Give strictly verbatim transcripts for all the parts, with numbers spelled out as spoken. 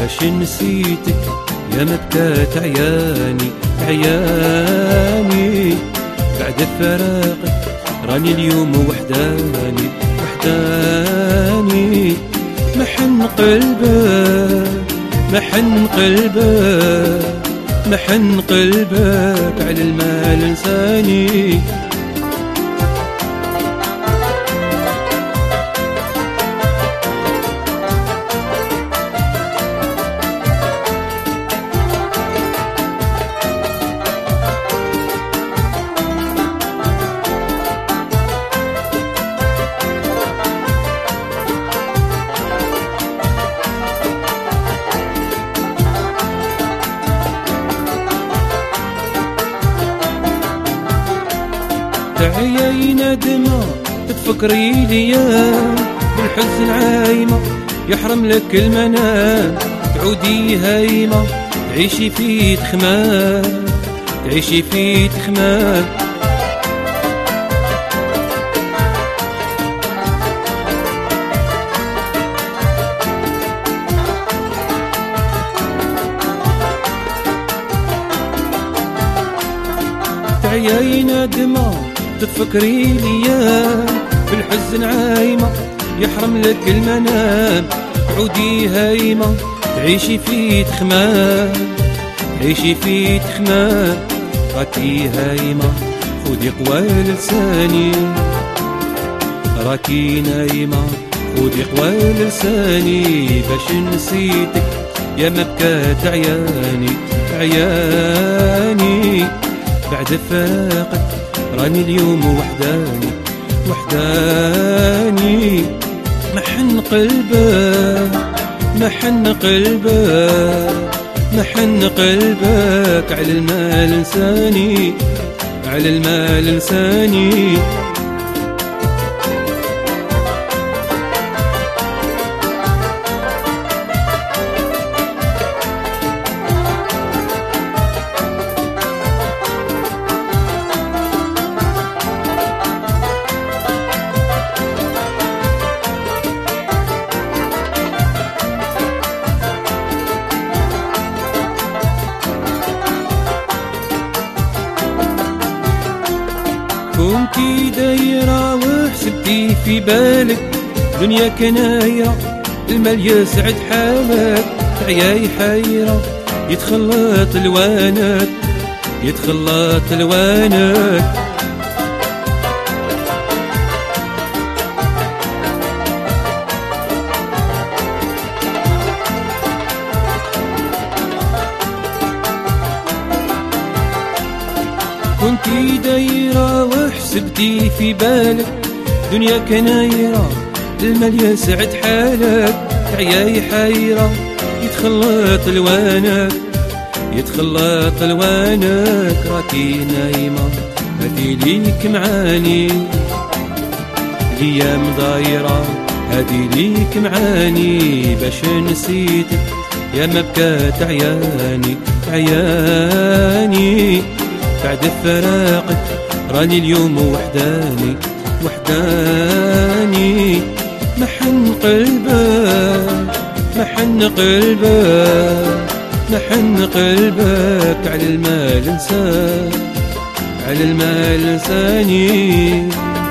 باش نسيتك يا ما بكات عياني عياني. بعد فراقك راني اليوم وحداني وحداني. محن قلبك محن قلبك محن قلبك على المال انساني. عيينا دمع تفكري ليا بالحزن عايمة يحرم لك المنام. تعودي هايمة تعيشي في تخمام تعيشي في تخمام. عيينا دمع تفكري ليا بالحزن عايمة يحرم لك المنام. تعودي هايمة تعيشي في تخمام تعيشي في تخمام. راكي هايمة خودي قوى لساني راكي نايمة خودي قوى لساني. باش نسيتك يا ما بكات عياني عياني. بعد فراقك راني اليوم وحداني وحداني. محن قلبك محن قلبك محن قلبك على المال انساني على المال انساني. كنتي دايرة وحسبتي في بالك دنيا كنايرة المال يسعد حالك. عياي حيرة يتخلط الوانك يتخلط الوانك. كنتي دايرة وحسبتي في بالك دنيا كنايرة المال يسعد حالك. عياي حيرة يتخلط الوانك يتخلط الوانك. راكي نايمة هادي ليك معاني الايام ضايرة هادي ليك معاني. باش نسيتك يا ما بكات عياني عياني. بعد فراقك راني اليوم وحداني وحداني. محن قلبك محن قلبك محن قلبك على المال انسان على المال انساني.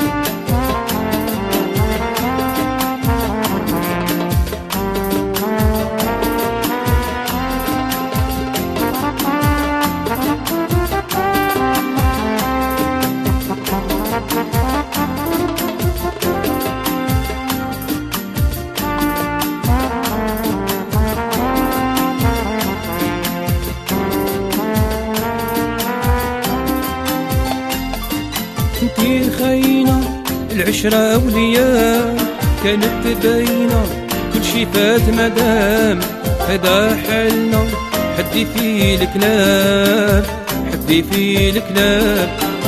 انتي خاينة العشرة أولياء كانت باينة كل شي فات مدام هدا حالنا. حدي في الكلام حدي في الكلام.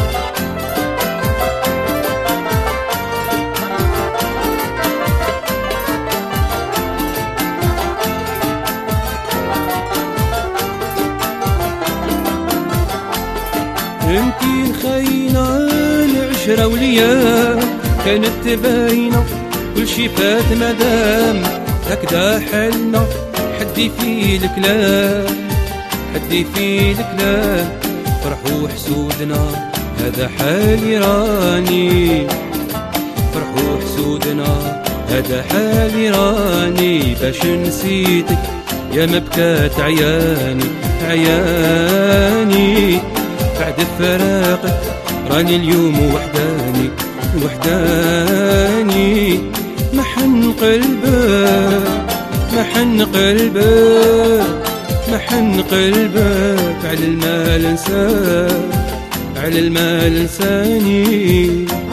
انتي خاينة العشرة وليا كانت باينة كل شي فات مدام هكدا حالنا. حد حدي في الكلام حدي في الكلام فرحوا حسودنا هذا حالي راني فرحوا حسودنا هذا حالي راني باش نسيتك يا ما بكات عياني عياني بعد فراقك راني اليوم وحداني وحداني محن قلبك محن قلبك محن قلبك على المال انساك على المال انساني